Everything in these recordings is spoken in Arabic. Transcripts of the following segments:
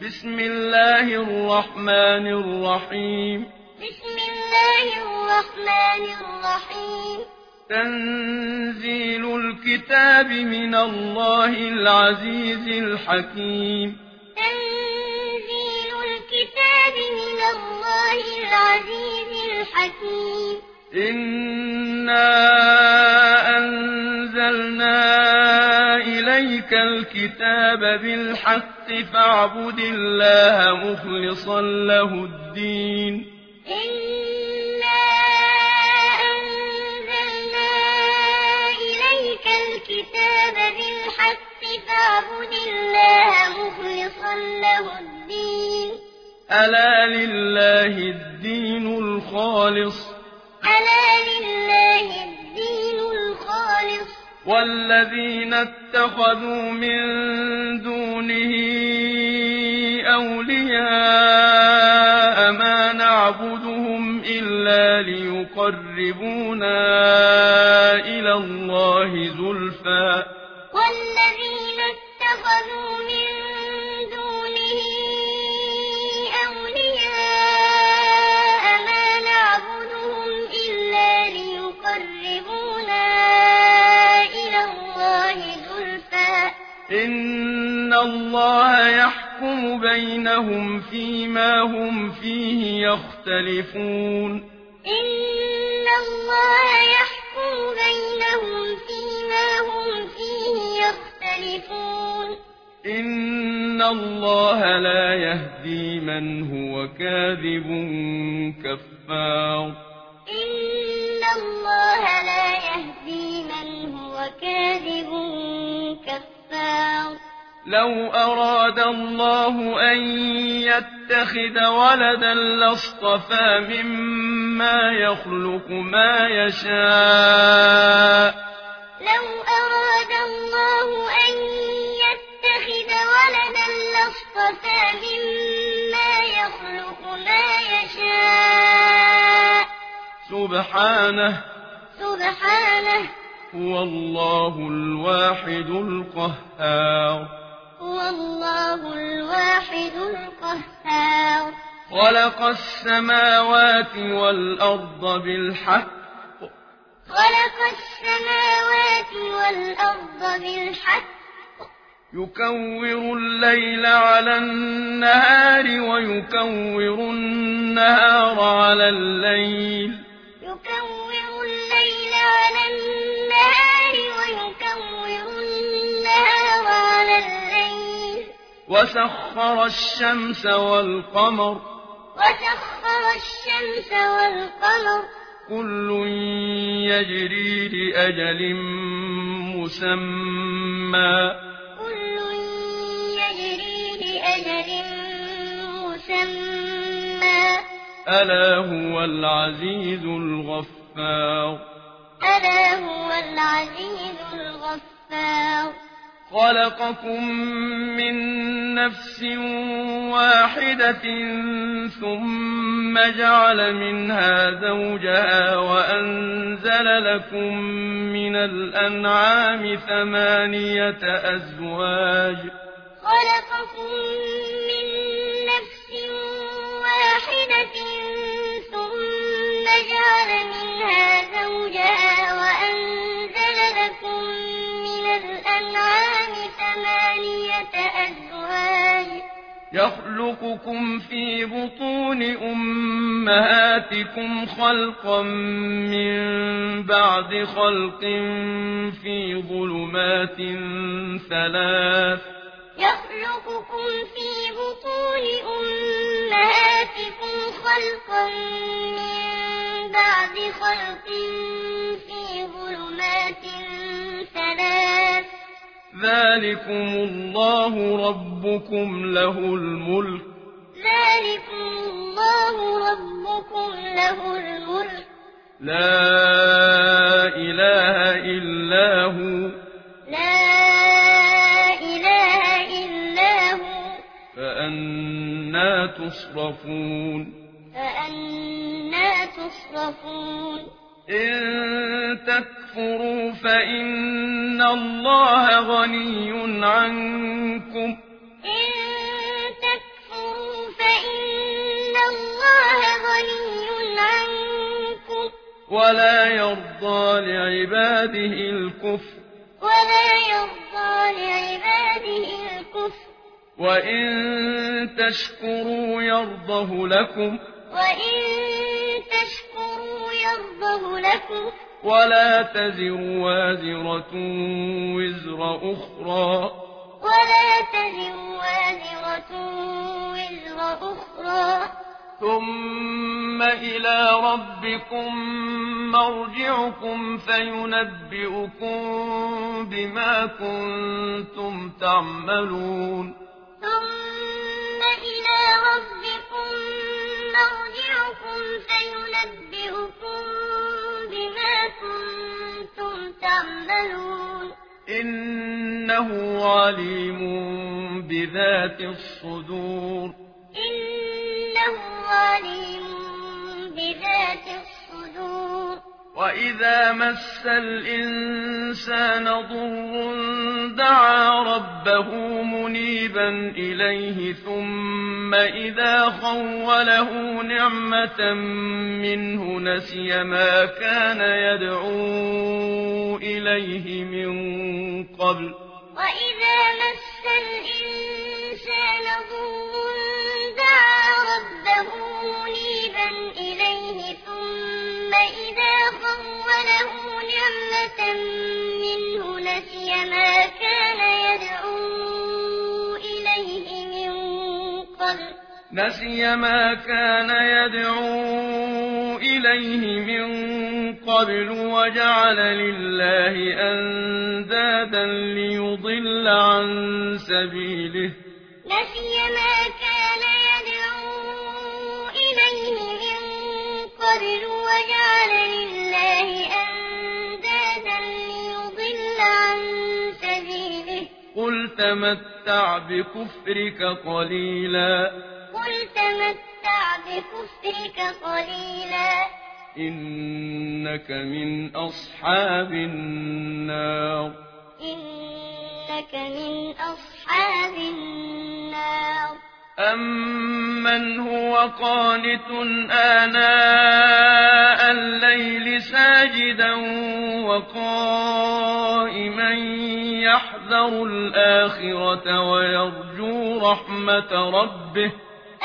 بسم الله الرحمن الرحيم بسم الله الرحمن الرحيم تنزيل الكتاب من الله العزيز الحكيم تنزيل الكتاب من الله العزيز الحكيم إنا أنزلنا إليك الكتاب بالحق فاعبد الله مخلصا له الدين إنا أنزلنا إليك الكتاب بالحق فاعبد الله مخلصا له الدين ألا لله الدين الخالص ألا لله الدين الخالص والذين اتخذوا من دونه أولياء ما نعبدهم إلا ليقربونا إلى الله زلفى والذين اتخذوا من دونه أولياء ما نعبدهم إلا ليقربونا إلى الله زلفى إن الله يحكم بينهم فيما هم فيه يختلفون إن الله يحكم بينهم فيما هم فيه يختلفون إن الله لا يهدي من هو كاذب كفار إن الله لا يهدي من هو كاذب كفار لو أراد الله أن يتخذ ولدا لاصطفى مما يخلق ما يشاء لو أراد الله أن يتخذ ولدا لاصطفى مما يخلق ما يشاء سبحانه هو الله الواحد القهار هو الله الواحد القهار خلق السماوات والأرض بالحق خلق السماوات والأرض بالحق يكور الليل على النهار ويكور النهار على الليل يكور الليل على النهار ويكور النهار على الليل وسخر الشمس والقمر كل يجري لأجل مسمى كل يجري لأجل مسمى ألا هو العزيز الغفار ألا هو العزيز الغفار خلقكم من نفس واحدة ثم جعل منها زوجها وأنزل لكم من الأنعام 8 أزواج خلقكم من نفس واحدة ثم جعل منها زوجها وأنزل لكم من الأنعام 8 أزواج يخلقكم في بطون أمهاتكم خلقا من بعد خلق في ظلمات 3 يخلقكم في بطون أمهاتكم خلقا من بعد خلق في ظلمات 3 ذلكم الله ربكم له الملك ذلكم الله ربكم له الملك لا إله إلا هو فأنى تصرفون إن تكفروا فإن الله غني عنكم ولا يرضى لعباده الكفر وإن تشكروا يرضه لكم ولا تزر وازرة وزر أخرى ثم إلى ربكم مرجعكم فينبئكم بما كنتم تعملون إنه عليم بذات الصدور وإذا مس الإنسان ضر دعا ربه منيبا إليه ثم إذا خوله نعمة منه نسي ما كان يدعو إليه من قبل وجعل لله أندادا ليضل عن سبيله قل تمتع بكفرك قليلا إنك من أصحاب النار أمن هو قانت آناء الليل ساجدا وقائما يحذر الآخرة ويرجو رحمة ربه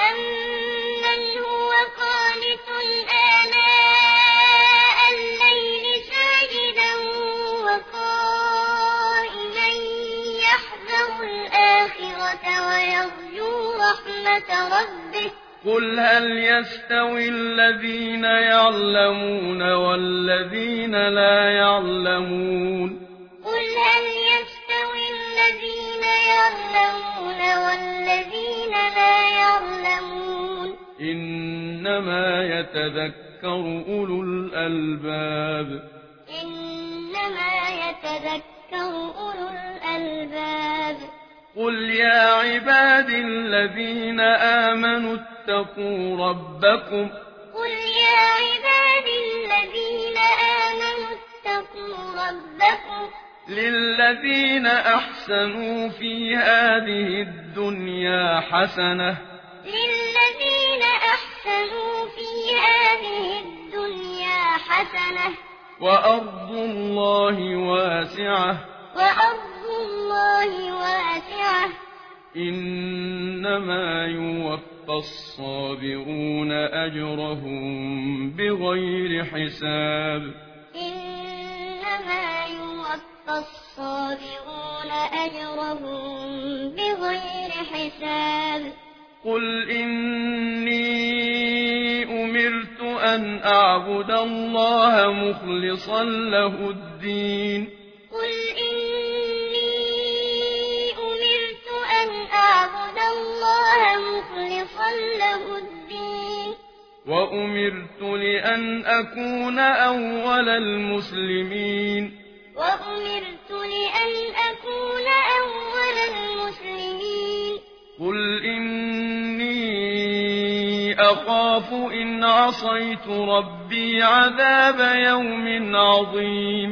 قل هل يستوي الذين يعلمون والذين لا يعلمون إنما يتذكر أولو الألباب قل يا عباد الذين آمنوا اتقوا ربكم للذين أحسنوا في هذه الدنيا حسنة وأرض الله واسعة إنما يوفى الصابرون أجرهم بغير حساب قل إني أمرت أن أعبد الله مخلصا له الدين وأمرت لأن أكون أول المسلمين قل إني أخاف إن عصيت ربي عذاب يوم عظيم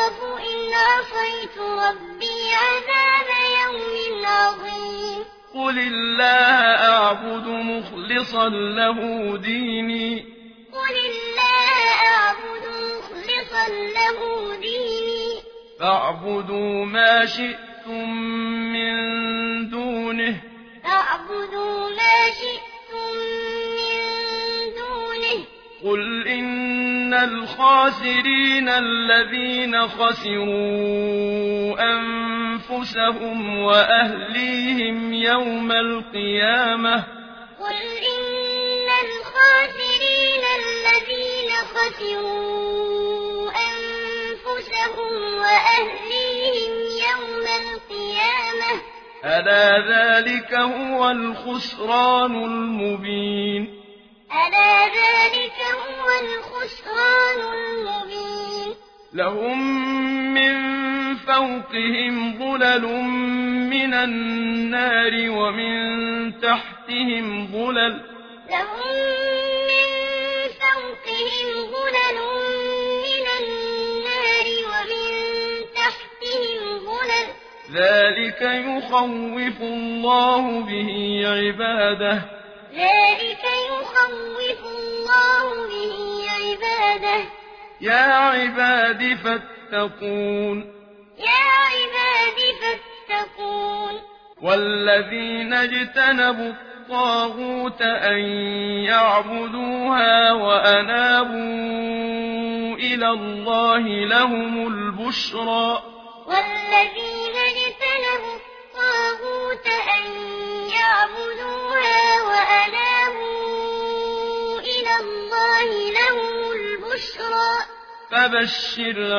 قل قل الله أعبد مخلصا له ديني قل الله أعبد مخلصا له ديني فاعبدوا ما شئتم من دونه فاعبدوا ما شئتم من دونه قل إن الخاسرين الذين خسروا أنفسهم وأهليهم يوم القيامة قل إن الخاسرين الذين خسروا أنفسهم وأهليهم يوم القيامة ألا ذلك هو الخسران المبين ألا ذلك هو الخسران المبين لهم من فوقهم ظلل من النار ومن تحتهم ظلل لهم من فوقهم ظلل من النار ومن تحتهم ظلل ذلك يخوف الله به عباده ذلك يخوف الله به عباده يا عباد فاتقون يا عباد فاتقون والذين اجتنبوا الطاغوت أن يعبدوها وأنابوا إلى الله لهم البشرى والذين اجتنبوا الطاغوت أن يعبدوها وأنابوا إلى الله لهم البشرى فبشر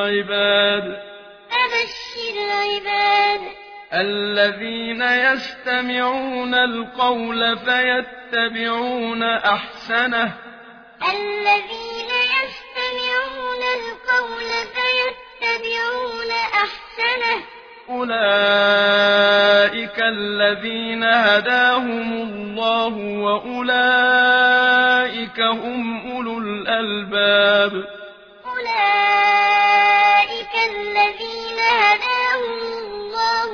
عباد الذين يستمعون القول فيتبعون أحسنه الذين يستمعون القول فيتبعون أحسنه أولئك الذين هداهم الله وأولئك هم أولو الألباب أولئك الذين هداهم الله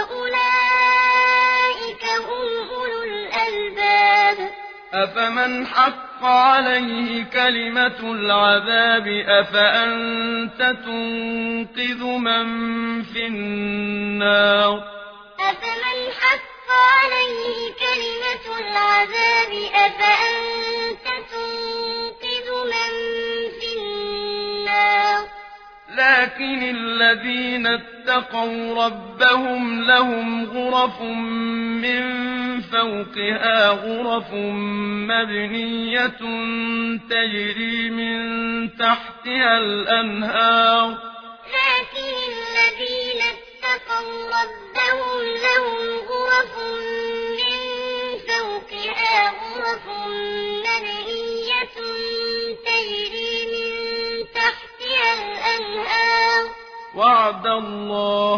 وأولئك هم أولو الألباب أفمن حق عليه كلمة العذاب أفأنت تنقذ من في النار أفمن حق عليه كلمة العذاب أفأنت تنقذ من في النار لكن الذين اتقوا ربهم لهم غرف من فوقها غرف مبنية تجري من تحتها الأنهار لكن الذين اتقوا ربهم لهم غرف من فوقها غرف مبنية تجري من تحتها الأنهار وعد الله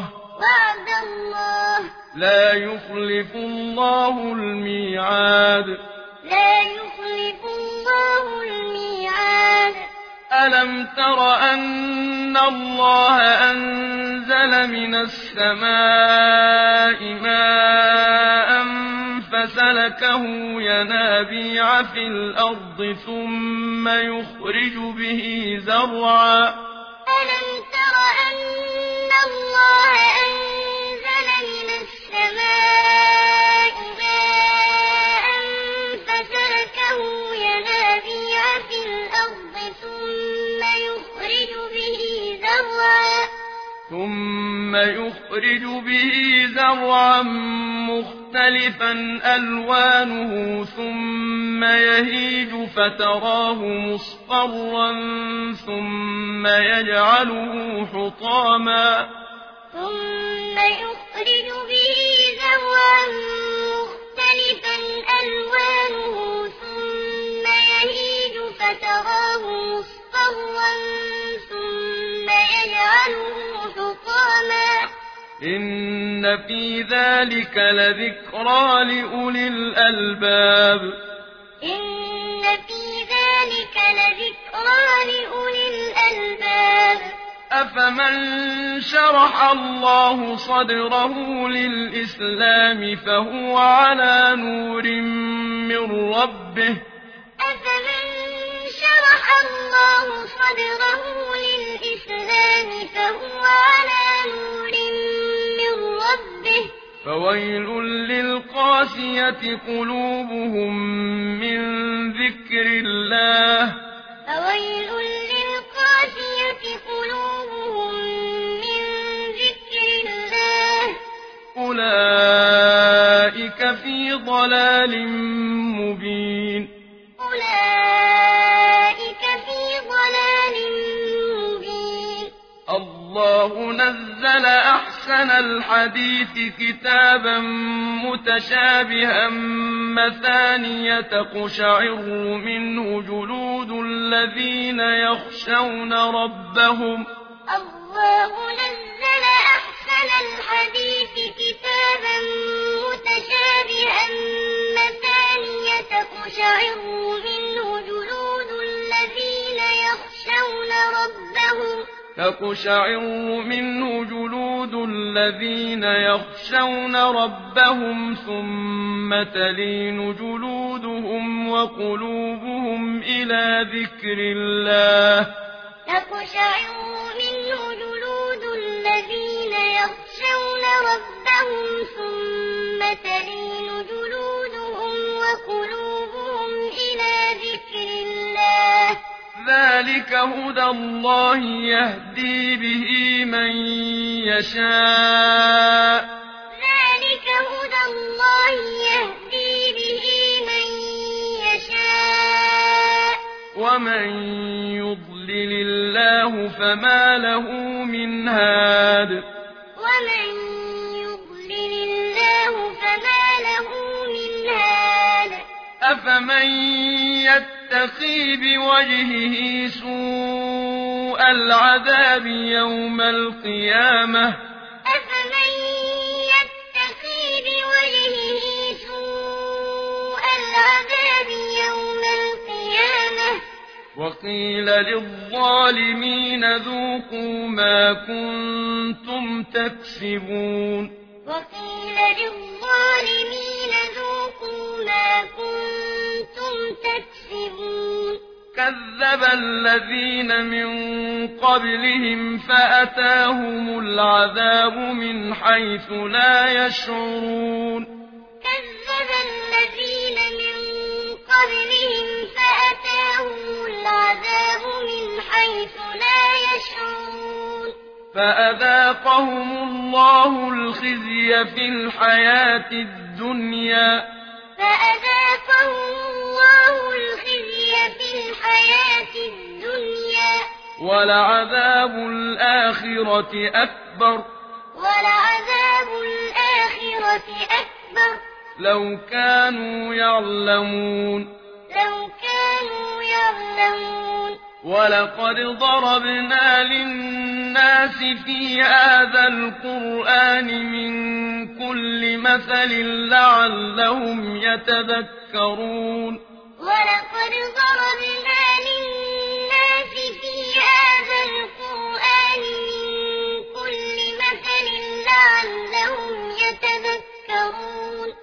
لا يخلف الله الميعاد لا يخلف الله الميعاد ألم تر أن الله أنزل من السماء ماء فسلكه ينابيع في الأرض ثم يخرج به زرعا ألم تر أن الله أنزل من السماء ماء فسلكه ينابيع في الأرض ثم يخرج به زرعا مختلفا ألوانه ثم يهيج فتراه مصفرا ثم يجعله حطاما ثم يخرج به زرعا مختلفا ألوانه ثم يهيج فتراه مصفرا ثم يجعله حطاما إن في ذلك لذكرى لأولي الألباب إن في ذلك لذكرى لأولي الألباب أفمن شرح الله صدره للإسلام فهو على نور من ربه أفمن شرح الله صدره للإسلام فهو على نور من ربه فويل للقاسية قلوبهم من ذكر الله فويل للقاسية قلوبهم من ذكر الله أولئك في ضلال مبين أولئك في ضلال مبين الله نزل أحسن الحديث كتابا متشابها مثانية تقشعر منه جلود الذين يخشون ربهم الله نزل أحسن الحديث كتابا متشابها مثانية تقشعر منه جلود الذين يخشون ربهم تقشعر منه جلود الذين يخشون ربهم ثم تلين جلودهم وقلوبهم إلى ذكر الله تقشعر منه جلود الذين يخشون ربهم ثم تلين جلودهم وقلوبهم إلى ذكر الله ذلك هدى الله يهدي به من يشاء ذلك هدى الله يهدي به من يشاء ومن يضلل الله فما له من هاد ومن يضلل الله فما له من هاد أفمن يتقي بوجهه سوء العذاب يوم القيامة أفمن يتقي بوجهه سوء العذاب يوم القيامة وقيل للظالمين ذوقوا ما كنتم تكسبون وقيل للظالمين ذوقوا ما كنتم تكسبون كذب الذين من قبلهم فأتاهم العذاب من حيث لا يشعرون كذب الذين من قبلهم فأتاهم العذاب من حيث لا يشعرون فأذاقهم الله الخزي في الحياة الدنيا فأذاقهم الله الخزي في الحياة الدنيا ولعذاب الآخرة أكبر ولعذاب الآخرة أكبر لو كانوا يعلمون لو كانوا يعلمون ولقد ضربنا للناس في هذا القرآن من كل مثل لعلهم يتذكرون ولقد ضربنا للناس في هذا القرآن من كل مثل لعلهم يتذكرون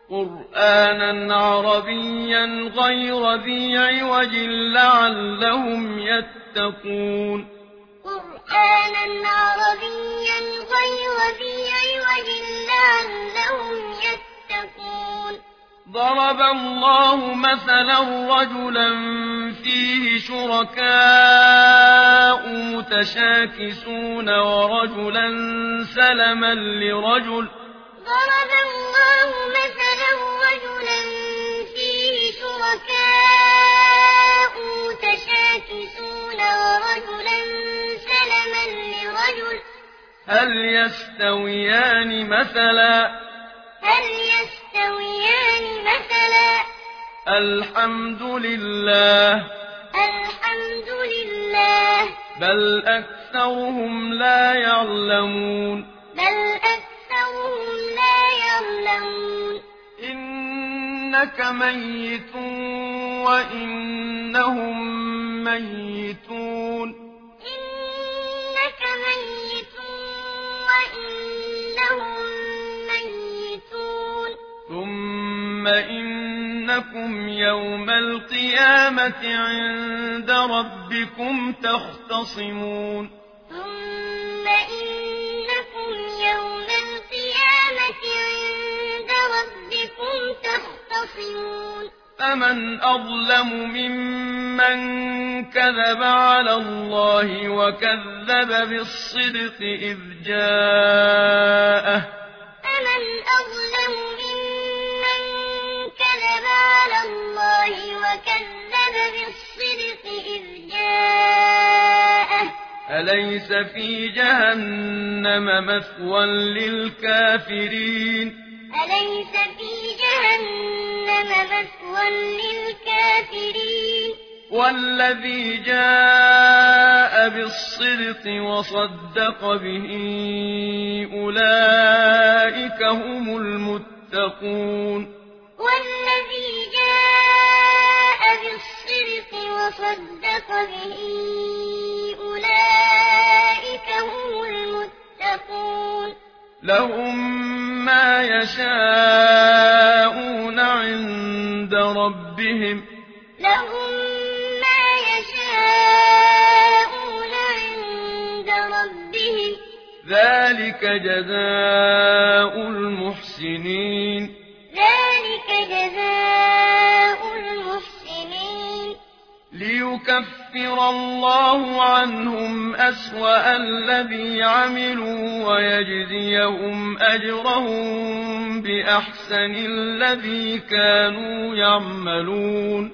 قرآنا عربيا غير ذي عوج لعلهم يتقون قرآنا عربيا غير ذي عوج لعلهم يتقون ضرب الله مثلا رجلا فيه شركاء متشاكسون ورجلا سلما لرجل ضرب الله مثلا رجلا فيه شركاء متشاكسون ورجلا سلما لرجل هل يستويان مثلا هل يستويان مثلا الحمد لله الحمد لله بل أكثرهم لا يعلمون بل أكثرهم لا يعلمون إنك ميت وإنهم ميتون إنك ثم إنكم يوم القيامة عند ربكم تختصمون ثم إنكم يوم القيامة عند ربكم تختصمون فمن أظلم ممن كذب على الله وكذب بالصدق إذ جاءه فمن أظلم ممن كذب على الله وكذب بالصدق إذ جاءه أليس في جهنم مثوى للكافرين أليس في جهنم مثوى للكافرين والذي جاء بالصدق وصدق به أولئك هم المتقون والذي جاء بالصدق وصدق به أولئك هم المتقون لهم ما يشاءون عند ربهم لهم ما يشاءون عند ربهم ذلك جزاء المحسنين ذلك جزاء المحسنين ليكفر الله عنهم أسوأ الذي عملوا ويجزيهم أجرهم بأحسن الذي كانوا يعملون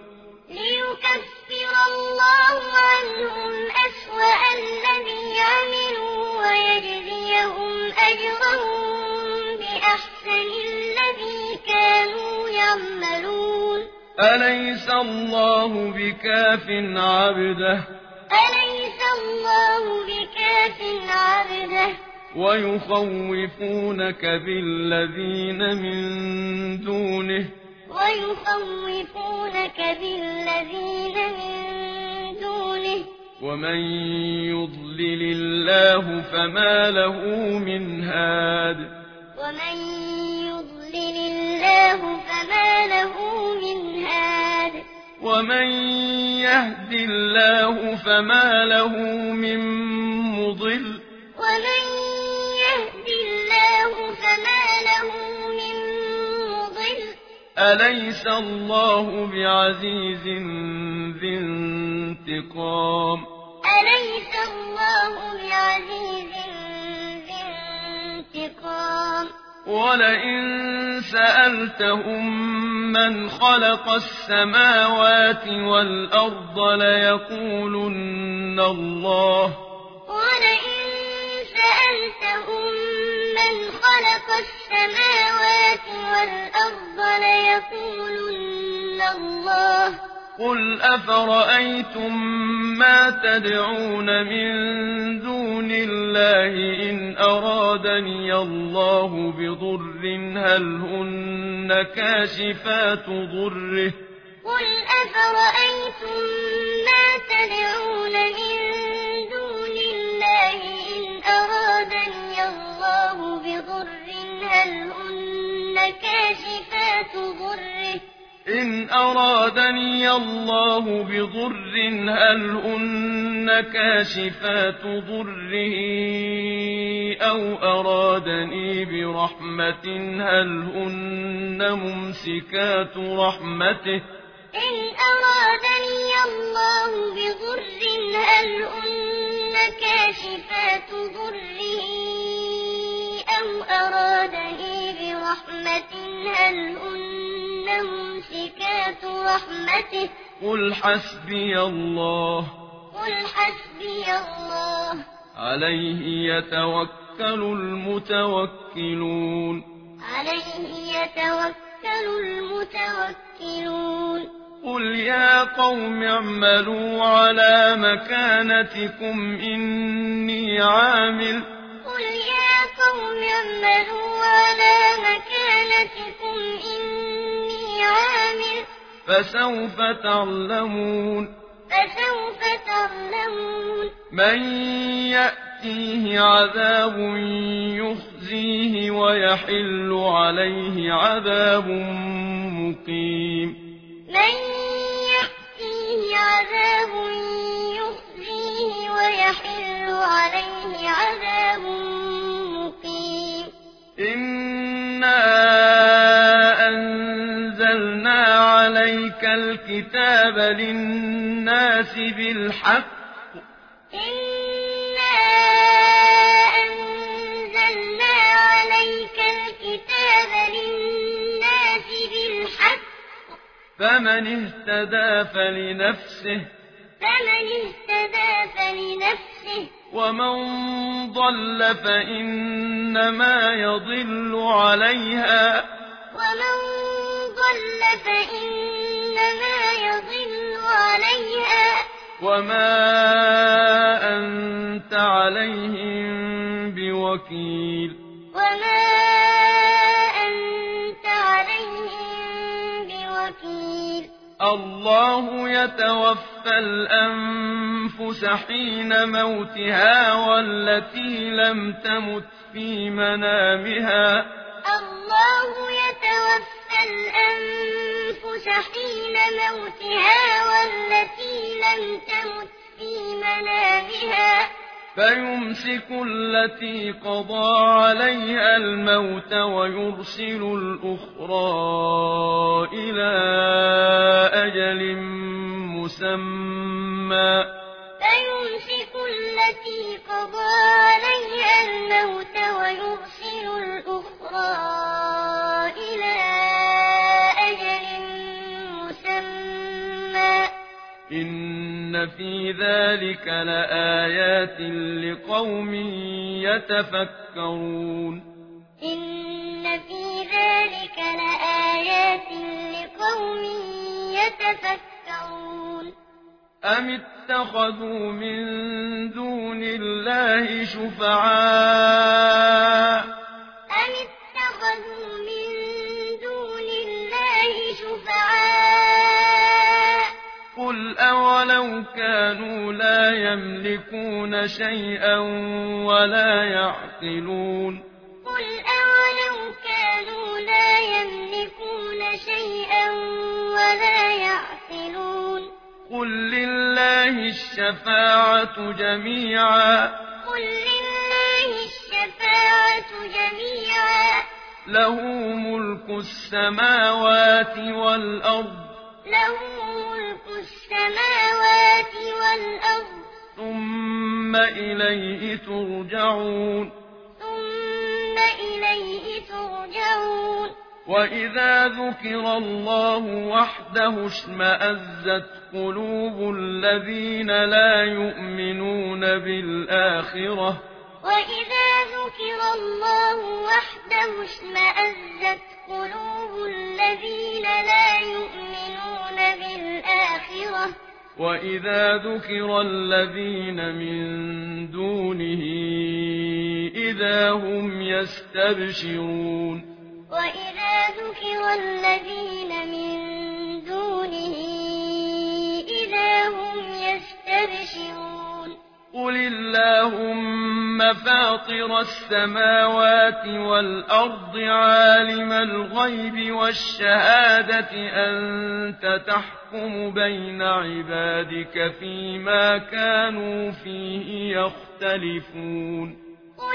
ليكفر الله عنهم أسوأ الذي عملوا ويجزيهم أجرهم بأحسن الذي كانوا يعملون أليس الله بكاف عبده أليس الله بكاف عبده ويخوفونك بالذين من دونه ويخوفونك بالذين من دونه ومن يضلل الله فما له من هاد ومن يضلل الله فما له من هاد ومن يهد الله فما له من مضل ومن يهد الله فما له من مضل أليس الله بعزيز ذي انتقام أليس الله بعزيز ذي انتقام ولئن سألتهم من خلق السماوات والأرض ليقولن الله ولئن سألتهم من خلق السماوات والأرض ليقولن الله قل أفرأيتم ما تدعون من دون الله إن أرادني الله بضر هل هن كاشفات ضره قل أفرأيتم ما تدعون من دون الله إن أرادني الله بضر هل هن كاشفات ضره إن أرادني الله بضر هل هن كاشفات ضره أو أرادني برحمة هل هن ممسكات رحمته إن أرادني الله بضر هل هن كاشفات ضره أو أرادني برحمة هل هن ممسكات رحمته قل حسبي الله قل حسبي الله عليه يتوكل المتوكلون عليه يتوكل المتوكلون قل يا قوم اعملوا على مكانتكم إني عامل قل يا قوم اعملوا على مكانتكم إني عامل فسوف تعلمون فسوف تعلمون من يأتيه يأتيه عذاب يخزيه ويحل عليه عذاب مقيم من يأتيه عذاب يخزيه ويحل عليه عذاب مقيم إنا أنزلنا عليك الكتاب للناس بالحق إنا أنزلنا عليك الكتاب للناس بالحق فمن اهتدى فلنفسه ومن ضل فإنما يضل عليها وما أنت عليهم بوكيل الله يتوفى الأنفس حين موتها والتي لم تمت في منامها فيمسك التي قضى عليها الموت ويرسل الأخرى إلى أجل مسمى إن في ذلك لآيات لقوم يتفكرون أم اتخذوا من دون الله شفعاء قل أولو كانوا لا يملكون شيئا ولا يعقلون قل لله الشفاعة جميعا له ملك السماوات والأرض ثم إليه ترجعون وإذا ذكر الله وحده اشمأزت قلوب الذين لا يؤمنون بالآخرة وإذا ذكر الذين من دونه إذا هم يستبشرون قل اللهم فاطر السماوات والأرض عالم الغيب والشهادة أنت تحكم بين عبادك فيما كانوا فيه يختلفون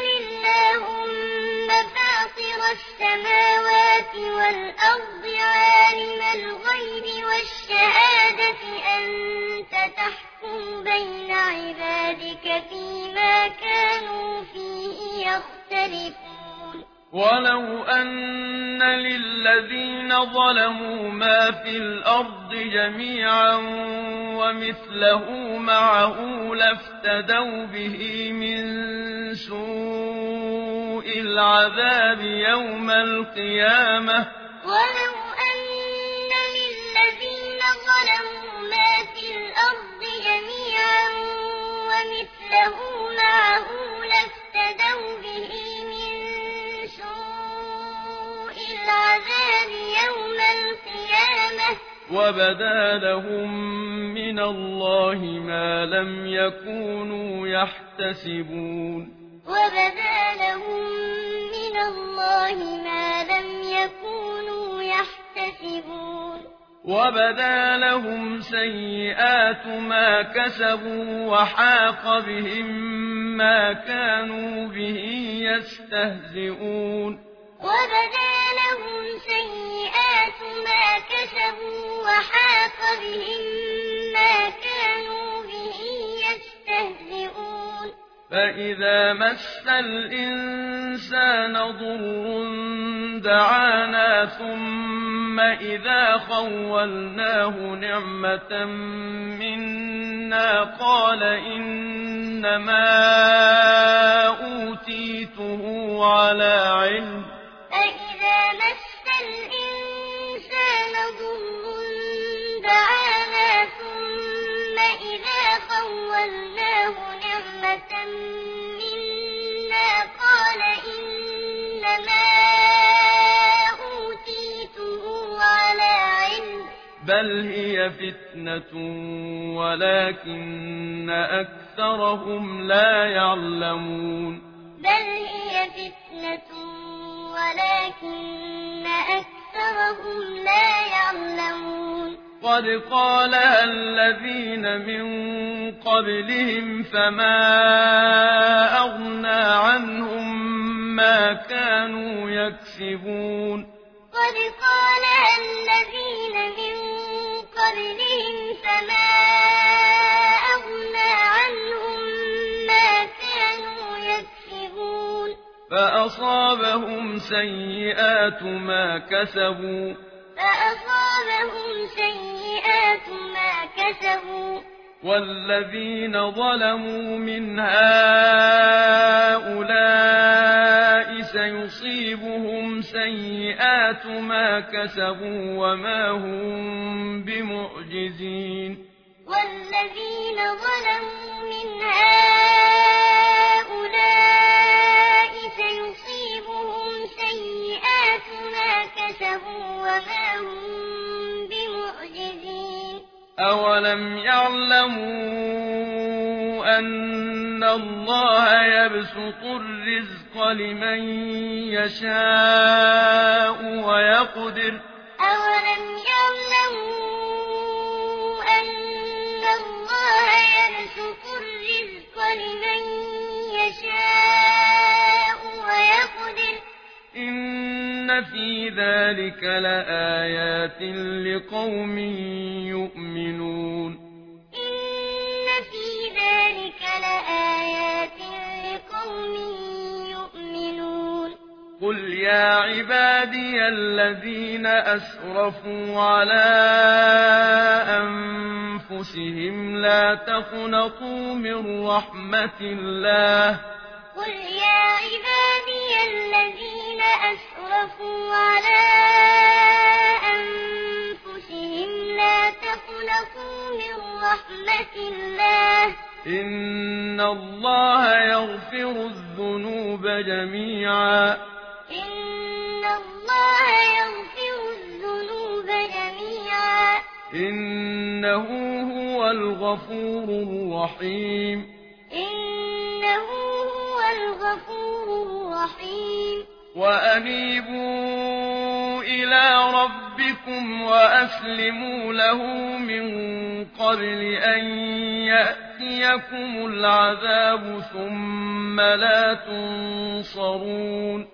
ولو أن للذين ظلموا ما في الأرض جميعا ومثله معه لافتدوا به من سوء العذاب يوم القيامة وبدا لهم من الله ما لم يكونوا يحتسبون وبدا لهم من الله ما لم يكونوا يحتسبون وبدا لهم سيئات ما كسبوا وحاق بهم ما كانوا به يستهزئون وبدا لهم سيئات ما كسبوا وحاق بهم ما كانوا به يستهزئون فإذا مس الإنسان ضر دعانا ثم إذا خولناه نعمة منا قال إنما أوتيته على علم فإذا مس الإنسان ضر دعانا ثم إذا خولناه نعمة منا قال إنما أوتيته على علم بل هي فتنة ولكن أكثرهم لا يعلمون بل هي فتنة ولكن أكثرهم لا يعلمون قد قالها الذين من قبلهم فما أغنى عنهم ما كانوا يكسبون قد قالها الذين من قبلهم فما أغنى عنهم ما كانوا يكسبون فأصابهم سيئات ما كسبوا والذين ظلموا من هؤلاء سيصيبهم سيئات ما كسبوا وما هم بمعجزين والذين ظلموا من هؤلاء سيصيبهم سيئات ما كسبوا وما هم بمعجزين أولم يعلموا أن الله يبسط الرزق لمن يشاء ويقدر أولم يعلموا أن الله يبسط الرزق لمن يشاء ويقدر إن في ذلك لآيات لقوم يؤمنون إن في ذلك لآيات لقوم يؤمنون قل يا عبادي الذين أسرفوا على أنفسهم لا تقنطوا من رحمة الله قل يا عبادي الذين أسرفوا على أنفسهم لا تقنطوا من رحمة الله إن الله يغفر الذنوب جميعا إن الله يغفر الذنوب جميعا إنه هو الغفور الرحيم إنه هو الغفور الرحيم وأنيبوا إلى ربكم وأسلموا له من قبل أن يأتيكم العذاب ثم لا تنصرون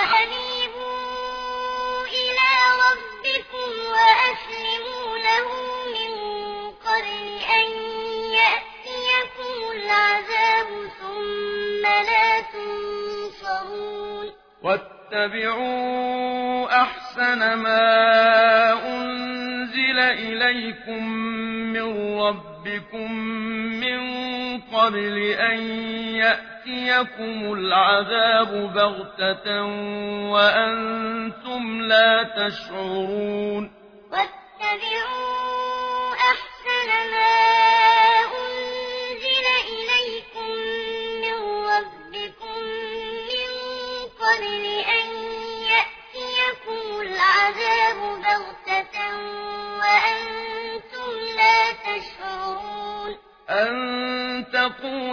وأنيبوا إلى ربكم وأسلموا له من قبل أن يأتيكم العذاب ثم لا تنصرون واتبعوا أحسن ما أنزل إليكم من ربكم من قبل أن يأتيكم العذاب بغتة وأنتم لا تشعرون واتبعوا أحسن ما أنزل إليكم من ربكم من قبل أن يأتيكم العذاب بغتة وأنتم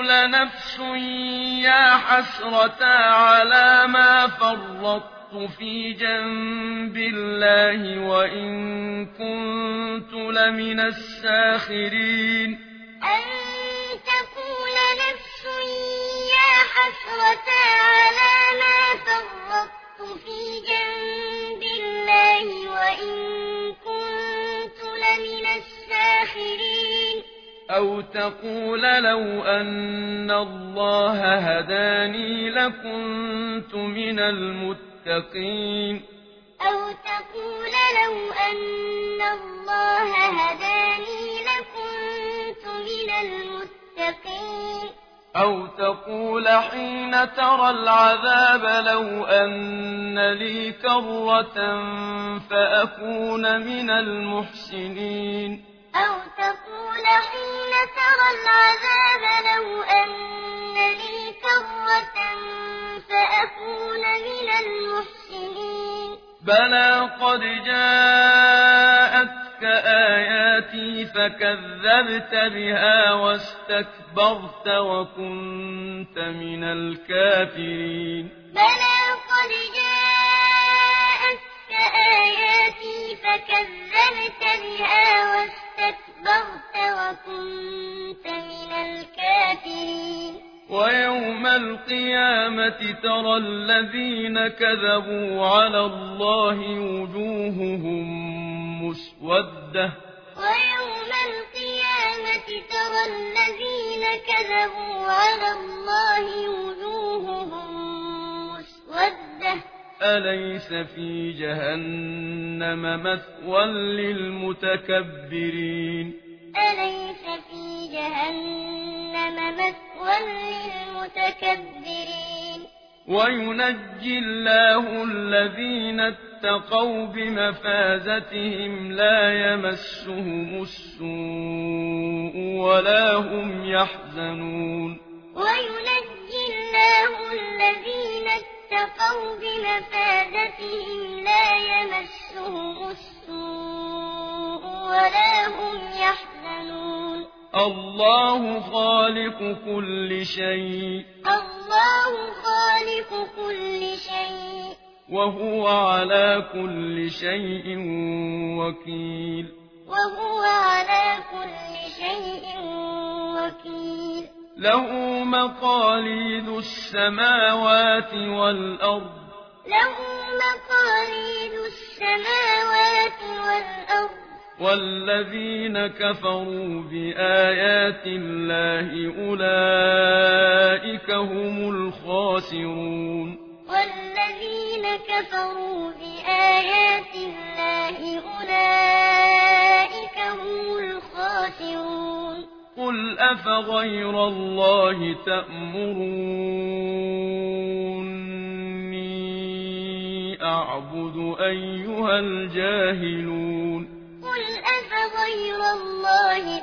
تقول نفس يا حسرتا على ما فرطت في جنب الله وإن كنت لمن الساخرين أن تقول نفس يا حسرتا على ما فرطت في جنب الله وإن كنت لمن الساخرين أو تقول لو أن الله هداني لكنت من المتقين أو تقول لو أن الله هداني لكنت من المتقين أو تقول حين ترى العذاب لو أن لي كرة فأكون من المحسنين أو تقول حين ترى العذاب لو أن لي كرة فأكون من المحسنين بلى قد جاءتك آياتي فكذبت بها واستكبرت وكنت من الكافرين بلى قد جاءتك آياتي فكذبت بها واستكبرت وكنت من الكافرين ويوم القيامة ترى الذين كذبوا على الله وجوههم مسودة ويوم القيامة ترى الذين كذبوا على الله وجوههم مسودة أليس في جهنم مثوى للمتكبرين أليس في جهنم مثوى للمتكبرين وينجي الله الذين اتقوا بمفازتهم لا يمسهم السوء ولا هم يحزنون وينجي الله الذين اتقوا بمفازتهم لا يمسهم السوء ولا هم يحزنون الله خالق كل شيء الله خالق كل شيء وهو على كل شيء وكيل وهو على كل شيء وكيل له مقاليد السماوات والأرض له مقاليد السماوات والأرض والذين كفروا بآيات الله أولئك هم الخاسرون والذين كفروا بآيات الله أولئك هم الخاسرون قل أفغير الله تأمروني أعبد أيها الجاهلون قل أفغير الله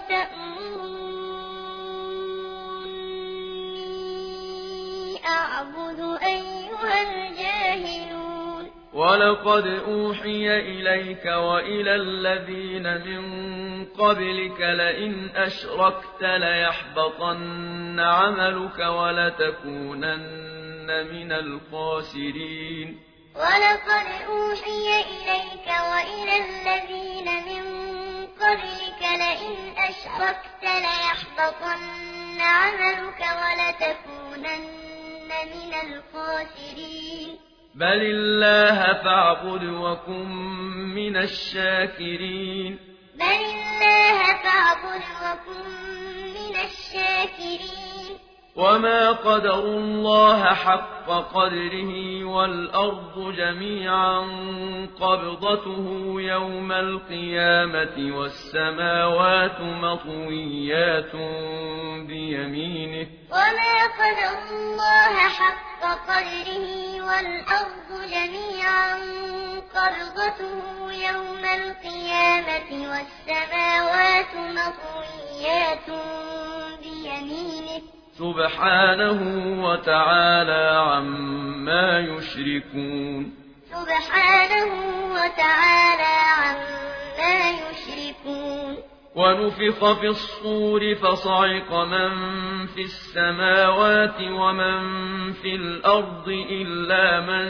تأمروني أعبد أيها الجاهلون ولقد أوحي إليك وإلى الذين من قبلك لئن أشركت ليحبطن عملك ولتكونن من الخاسرين ولقد أوحي إليك وإلى الذين من قبلك لئن أشركت ليحبطن عملك ولتكونن من الخاسرين بل الله فاعبد وكن من الشاكرين بل الله فاعبد وكن من الشاكرين وما قدروا الله حق قدره والأرض جميعا قبضته يوم القيامة والسماوات مطويات بيمينه وما قدروا الله حق قدره والأرض جميعا قبضته يوم القيامة والسماوات مطويات بيمينه سبحانه وتعالى عما يشركون سبحانه وتعالى عما يشركون ونفخ في الصور فصعق من في السماوات ومن في الأرض إلا من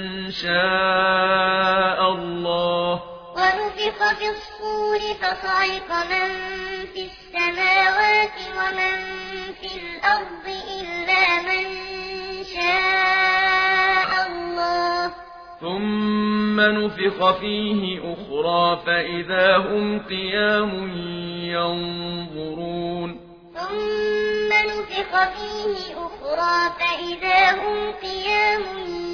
شاء الله ونفخ في الصور فصعق من في السماوات ومن في الأرض إلا من شاء الله ثم نفخ فيه أخرى فإذا هم قيام ينظرون ثم نفخ فيه أخرى فإذا هم قيام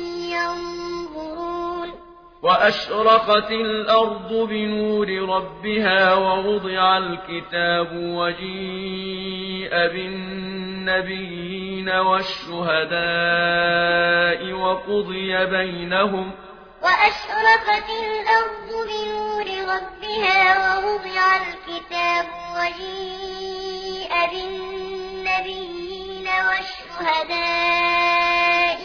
ينظرون وأشرقت الأرض بنور ربها ووضع الكتاب وجيء بالنبيين والشهداء وقضي بينهم وأشرقت الأرض بنور ربها ووضع الكتاب وجيء بالنبيين والشهداء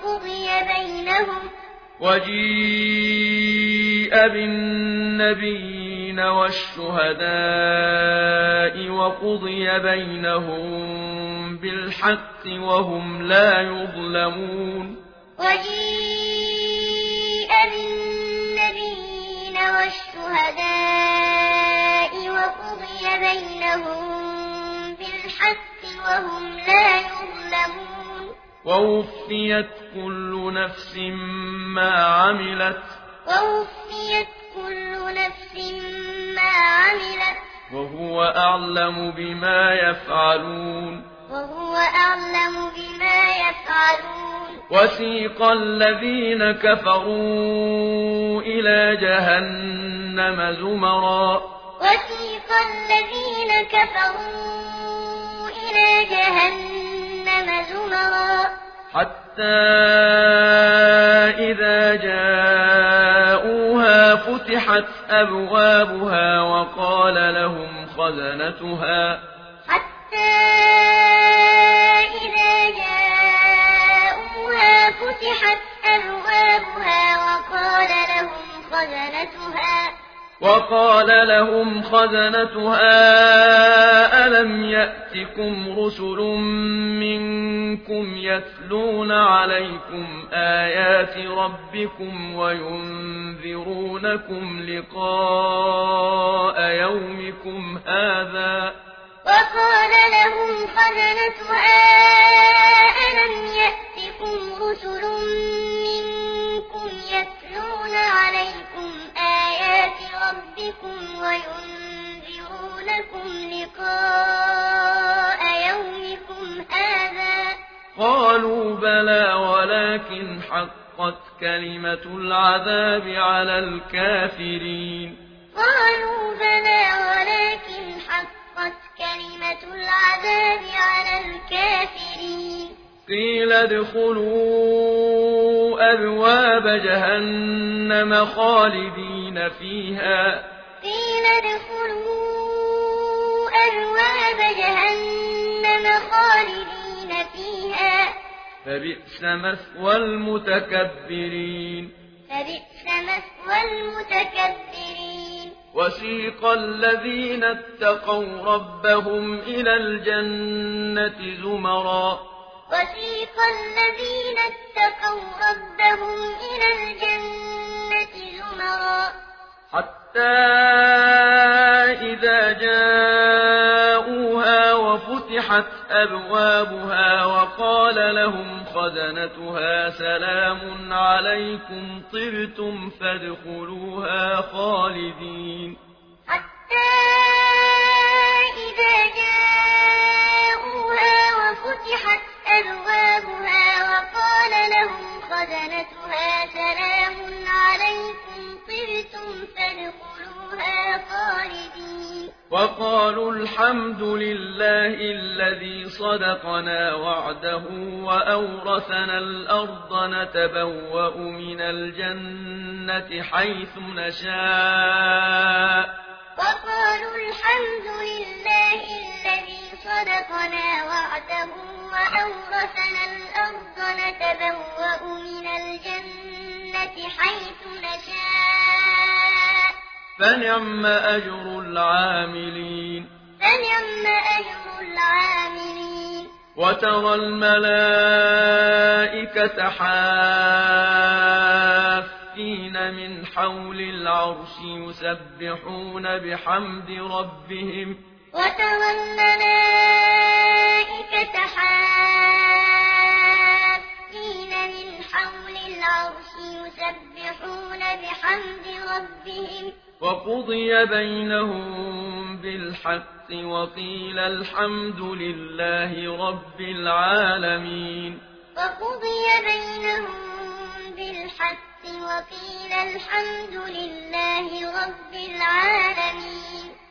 وقضي بينهم بالحق وهم لا يظلمون وجيء بالنبيين والشهداء وقضي بينهم بالحق وهم لا يظلمون ووفيت كل نفس ما عملت وهو أعلم بما يفعلون وسيق الذين كفروا إلى جهنم زمرا حتى إذا جاءوها فتحت أبوابها وقال لهم خزنتها ألم يأتكم رسل منكم يتلون عليكم آيات ربكم وينذرونكم لقاء يومكم هذا وقال لهم خزنتها ألم يأتكم رسل منكم يتلون عليكم آيات ربكم وينذرونكم لقاء يومكم هذا قالوا بلى ولكن حقت كلمة العذاب على الكافرين قيل ادخلوا أبواب جهنم خالدين فيها فبئس مثوى المتكبرين وسيق الذين اتقوا ربهم إلى الجنة زمرا حتى إذا جاءوها وفتحت أبوابها وقال لهم خزنتها سلام عليكم طبتم فادخلوها خالدين وقالوا الحمد لله الذي صدقنا وعده وأورثنا الأرض نتبوأ من الجنة حيث نشاء فنعم أجر العاملين وترى الملائكة حافين من حول العرش يسبحون بحمد ربهم وترى الملائكة حافين من حول العرش يسبحون بحمد ربهم وقضي بينهم بالحق وقيل الحمد لله رب العالمين وقضي بينهم بالحق وقيل الحمد لله رب العالمين